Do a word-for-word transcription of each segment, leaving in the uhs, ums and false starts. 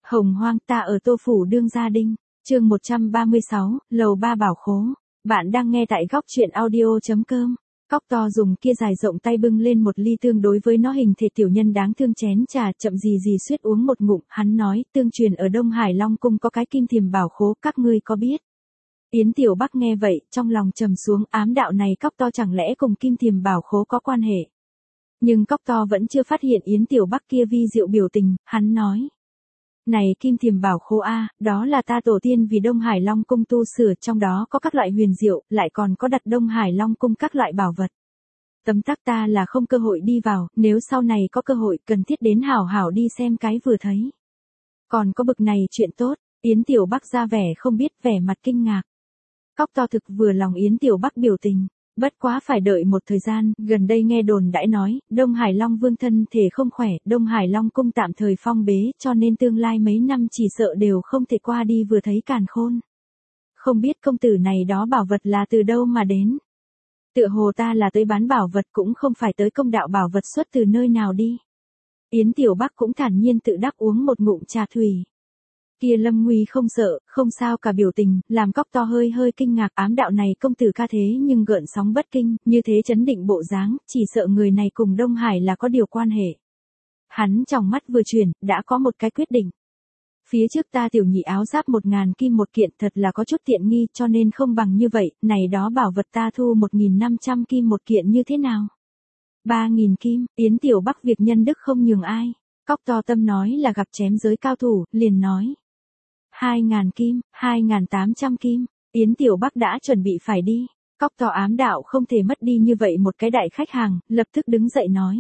Hồng hoang ta ở Tô Phủ Đương Gia Đinh, chương một trăm ba mươi sáu, lầu ba bảo khố. Bạn đang nghe tại góc truyện audio.com. Cóc to dùng kia dài rộng tay bưng lên một ly tương đối với nó hình thể tiểu nhân đáng thương chén trà, chậm gì gì suýt uống một ngụm, hắn nói, tương truyền ở Đông Hải Long Cung có cái kim thiềm bảo khố, các ngươi có biết? Yến Tiểu Bắc nghe vậy, trong lòng trầm xuống, ám đạo này Cóc to chẳng lẽ cùng kim thiềm bảo khố có quan hệ? Nhưng Cóc to vẫn chưa phát hiện Yến Tiểu Bắc kia vi diệu biểu tình, hắn nói. Này kim thiềm bảo khố a, đó là ta tổ tiên vì Đông Hải Long Cung tu sửa, trong đó có các loại huyền diệu, lại còn có đặt Đông Hải Long Cung các loại bảo vật. Tấm tắc ta là không cơ hội đi vào, nếu sau này có cơ hội cần thiết đến hảo hảo đi xem cái vừa thấy. Còn có bực này chuyện tốt, Yến Tiểu Bắc ra vẻ không biết, vẻ mặt kinh ngạc. Cóc to thực vừa lòng Yến Tiểu Bắc biểu tình. Bất quá phải đợi một thời gian, gần đây nghe đồn đãi nói, Đông Hải Long Vương thân thể không khỏe, Đông Hải Long Cung tạm thời phong bế, cho nên tương lai mấy năm chỉ sợ đều không thể qua đi vừa thấy càn khôn. Không biết công tử này đó bảo vật là từ đâu mà đến. Tựa hồ ta là tới bán bảo vật cũng không phải tới công đạo bảo vật xuất từ nơi nào đi. Yến Tiểu Bắc cũng thản nhiên tự đắc uống một ngụm trà thủy. Kia Lâm Nguy không sợ, không sao cả biểu tình, làm Cóc to hơi hơi kinh ngạc, ám đạo này công tử ca thế nhưng gợn sóng bất kinh, như thế chấn định bộ dáng, chỉ sợ người này cùng Đông Hải là có điều quan hệ. Hắn trong mắt vừa chuyển, đã có một cái quyết định. Phía trước ta tiểu nhị áo giáp một ngàn kim một kiện thật là có chút tiện nghi, cho nên không bằng như vậy, này đó bảo vật ta thu một nghìn năm trăm kim một kiện như thế nào? Ba nghìn kim, Yến Tiểu Bắc việc nhân đức không nhường ai. Cóc to tâm nói là gặp chém giới cao thủ, liền nói. Hai ngàn kim, hai ngàn tám trăm kim, Yến Tiểu Bắc đã chuẩn bị phải đi. Cóc to ám đạo không thể mất đi như vậy một cái đại khách hàng, lập tức đứng dậy nói.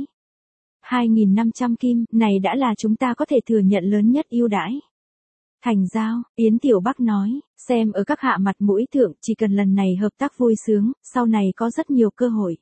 Hai nghìn năm trăm kim, này đã là chúng ta có thể thừa nhận lớn nhất ưu đãi. Thành giao, Yến Tiểu Bắc nói, xem ở các hạ mặt mũi thượng, chỉ cần lần này hợp tác vui sướng, sau này có rất nhiều cơ hội.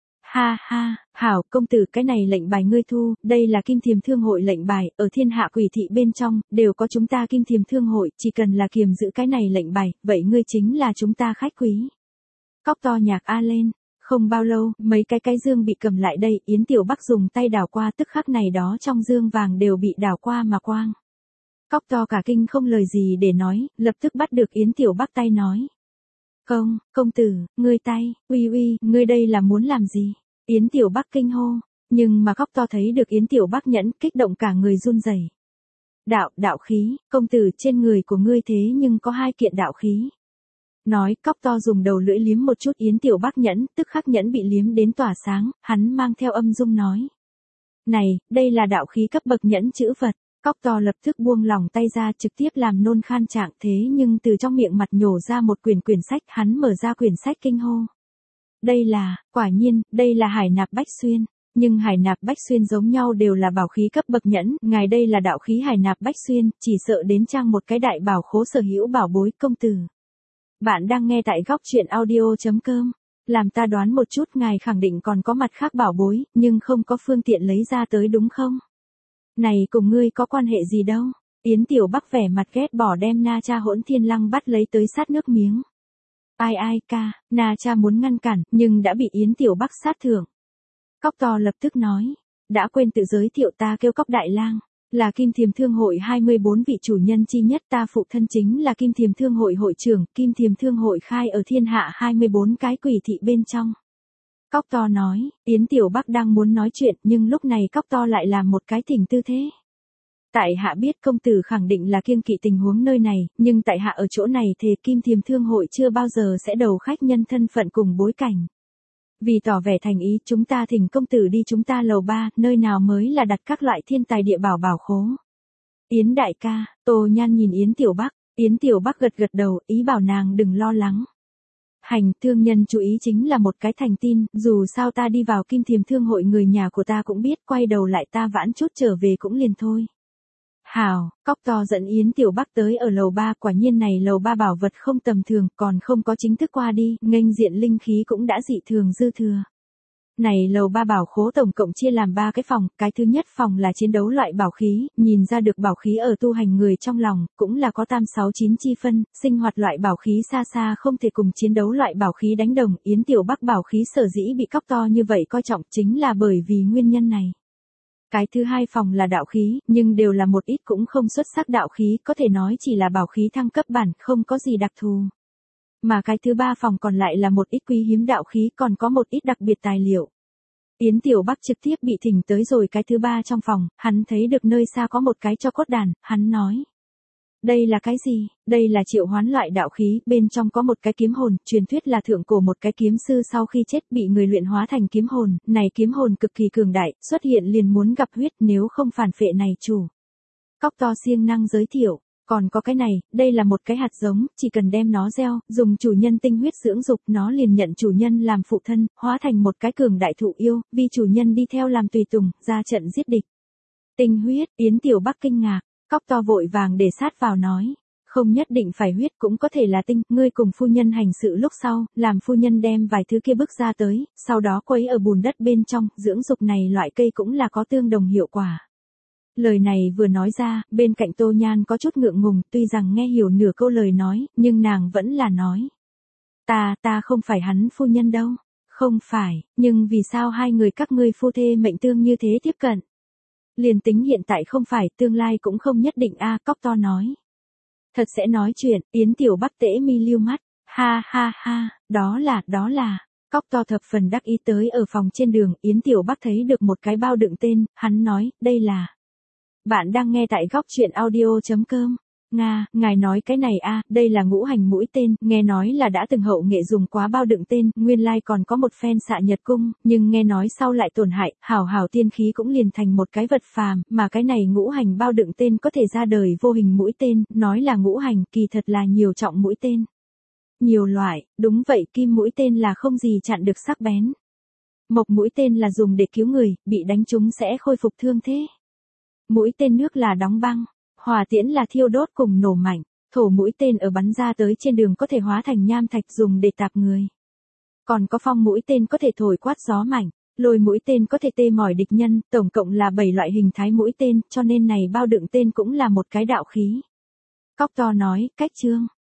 Ha ha, hảo, công tử cái này lệnh bài ngươi thu, đây là kim thiềm thương hội lệnh bài, ở thiên hạ quỷ thị bên trong, đều có chúng ta kim thiềm thương hội, chỉ cần là kiềm giữ cái này lệnh bài, vậy ngươi chính là chúng ta khách quý. Cóc to nhạc a lên, không bao lâu, mấy cái cái dương bị cầm lại đây, Yến Tiểu Bắc dùng tay đảo qua tức khắc này đó trong dương vàng đều bị đảo qua mà quang. Cóc to cả kinh không lời gì để nói, lập tức bắt được Yến Tiểu Bắc tay nói. Công, công tử, ngươi tay, uy uy, ngươi đây là muốn làm gì? Yến Tiểu Bắc kinh hô, nhưng mà Cóc to thấy được Yến Tiểu Bắc nhẫn, kích động cả người run rẩy. Đạo, đạo khí, công tử trên người của ngươi thế nhưng có hai kiện đạo khí. Nói, Cóc to dùng đầu lưỡi liếm một chút Yến Tiểu Bắc nhẫn, tức khắc nhẫn bị liếm đến tỏa sáng, hắn mang theo âm dung nói. Này, đây là đạo khí cấp bậc nhẫn chữ vật. Cóc to lập tức buông lỏng tay ra trực tiếp làm nôn khan trạng thế nhưng từ trong miệng mặt nhổ ra một quyển quyển sách, hắn mở ra quyển sách kinh hô. Đây là, quả nhiên, đây là Hải Nạp Bách Xuyên, nhưng Hải Nạp Bách Xuyên giống nhau đều là bảo khí cấp bậc nhẫn, ngài đây là đạo khí Hải Nạp Bách Xuyên, chỉ sợ đến trang một cái đại bảo khố sở hữu bảo bối công tử. Bạn đang nghe tại góc truyện audio.com, làm ta đoán một chút ngài khẳng định còn có mặt khác bảo bối, nhưng không có phương tiện lấy ra tới đúng không? Này cùng ngươi có quan hệ gì đâu? Yến Tiểu Bắc vẻ mặt ghét bỏ đem Na Cha Hỗn Thiên Lăng bắt lấy tới sát nước miếng. Ai ai ca, Na Cha muốn ngăn cản, nhưng đã bị Yến Tiểu Bắc sát thưởng. Cóc to lập tức nói, đã quên tự giới thiệu ta kêu Cóc Đại Lang, là Kim Thiềm Thương hội hai mươi bốn vị chủ nhân chi nhất, ta phụ thân chính là Kim Thiềm Thương hội hội trưởng, Kim Thiềm Thương hội khai ở thiên hạ hai mươi bốn cái quỷ thị bên trong. Cóc to nói, Yến Tiểu Bắc đang muốn nói chuyện nhưng lúc này Cóc to lại làm một cái thỉnh tư thế. Tại hạ biết công tử khẳng định là kiêng kỵ tình huống nơi này, nhưng tại hạ ở chỗ này thề Kim Thiềm Thương hội chưa bao giờ sẽ đầu khách nhân thân phận cùng bối cảnh. Vì tỏ vẻ thành ý chúng ta thỉnh công tử đi chúng ta lầu ba, nơi nào mới là đặt các loại thiên tài địa bảo bảo khố. Yến đại ca, Tô Nhan nhìn Yến Tiểu Bắc, Yến Tiểu Bắc gật gật đầu, ý bảo nàng đừng lo lắng. Hành, thương nhân chú ý chính là một cái thành tin, dù sao ta đi vào Kim Thiềm Thương hội người nhà của ta cũng biết, quay đầu lại ta vãn chút trở về cũng liền thôi. Hào, Cóc to dẫn Yến Tiểu Bắc tới ở lầu ba, quả nhiên này lầu ba bảo vật không tầm thường, còn không có chính thức qua đi, nghênh diện linh khí cũng đã dị thường dư thừa. Này lầu ba bảo khố tổng cộng chia làm ba cái phòng, cái thứ nhất phòng là chiến đấu loại bảo khí, nhìn ra được bảo khí ở tu hành người trong lòng, cũng là có tam sáu chín chi phân, sinh hoạt loại bảo khí xa xa không thể cùng chiến đấu loại bảo khí đánh đồng, Yến Tiểu Bắc bảo khí sở dĩ bị Cóc to như vậy coi trọng chính là bởi vì nguyên nhân này. Cái thứ hai phòng là đạo khí, nhưng đều là một ít cũng không xuất sắc đạo khí, có thể nói chỉ là bảo khí thăng cấp bản, không có gì đặc thù. Mà cái thứ ba phòng còn lại là một ít quý hiếm đạo khí, còn có một ít đặc biệt tài liệu. Yến Tiểu Bắc trực tiếp bị thỉnh tới rồi cái thứ ba trong phòng, hắn thấy được nơi xa có một cái cho cốt đàn, hắn nói. Đây là cái gì? Đây là triệu hoán loại đạo khí, bên trong có một cái kiếm hồn, truyền thuyết là thượng cổ một cái kiếm sư sau khi chết bị người luyện hóa thành kiếm hồn, này kiếm hồn cực kỳ cường đại, xuất hiện liền muốn gặp huyết nếu không phản phệ này chủ. Cóc to siêng năng giới thiệu, còn có cái này, đây là một cái hạt giống, chỉ cần đem nó gieo, dùng chủ nhân tinh huyết dưỡng dục, nó liền nhận chủ nhân làm phụ thân, hóa thành một cái cường đại thụ yêu, vì chủ nhân đi theo làm tùy tùng, ra trận giết địch. Tinh huyết, Yến Tiểu Bắc kinh ngạc. Cóc to vội vàng để sát vào nói, không nhất định phải huyết cũng có thể là tinh, ngươi cùng phu nhân hành sự lúc sau, làm phu nhân đem vài thứ kia bước ra tới, sau đó quấy ở bùn đất bên trong, dưỡng dục này loại cây cũng là có tương đồng hiệu quả. Lời này vừa nói ra, bên cạnh Tô Nhan có chút ngượng ngùng, tuy rằng nghe hiểu nửa câu lời nói, nhưng nàng vẫn là nói. Ta, ta không phải hắn phu nhân đâu. Không phải, nhưng vì sao hai người các ngươi phu thê mệnh tương như thế tiếp cận? Liền tính hiện tại không phải, tương lai cũng không nhất định a. Cóc to nói. Thật sẽ nói chuyện, Yến Tiểu Bắc tễ mi liêu mắt, ha ha ha, đó là, đó là. Cóc to thập phần đắc ý tới ở phòng trên đường, Yến Tiểu Bắc thấy được một cái bao đựng tên, hắn nói, đây là. Bạn đang nghe tại góc chuyện audio chấm com. Nga, ngài nói cái này a, đây là ngũ hành mũi tên, nghe nói là đã từng hậu nghệ dùng quá bao đựng tên, nguyên lai còn có một phen xạ nhật cung, nhưng nghe nói sau lại tổn hại, hảo hảo tiên khí cũng liền thành một cái vật phàm, mà cái này ngũ hành bao đựng tên có thể ra đời vô hình mũi tên, nói là ngũ hành, kỳ thật là nhiều trọng mũi tên. Nhiều loại, đúng vậy, kim mũi tên là không gì chặn được sắc bén. Mộc mũi tên là dùng để cứu người, bị đánh trúng sẽ khôi phục thương thế. Mũi tên nước là đóng băng. Hỏa tiễn là thiêu đốt cùng nổ mạnh, thổ mũi tên ở bắn ra tới trên đường có thể hóa thành nham thạch dùng để tạp người. Còn có phong mũi tên có thể thổi quát gió mạnh, lôi mũi tên có thể tê mỏi địch nhân, tổng cộng là bảy loại hình thái mũi tên, cho nên này bao đựng tên cũng là một cái đạo khí. Cóc to nói, cách chương.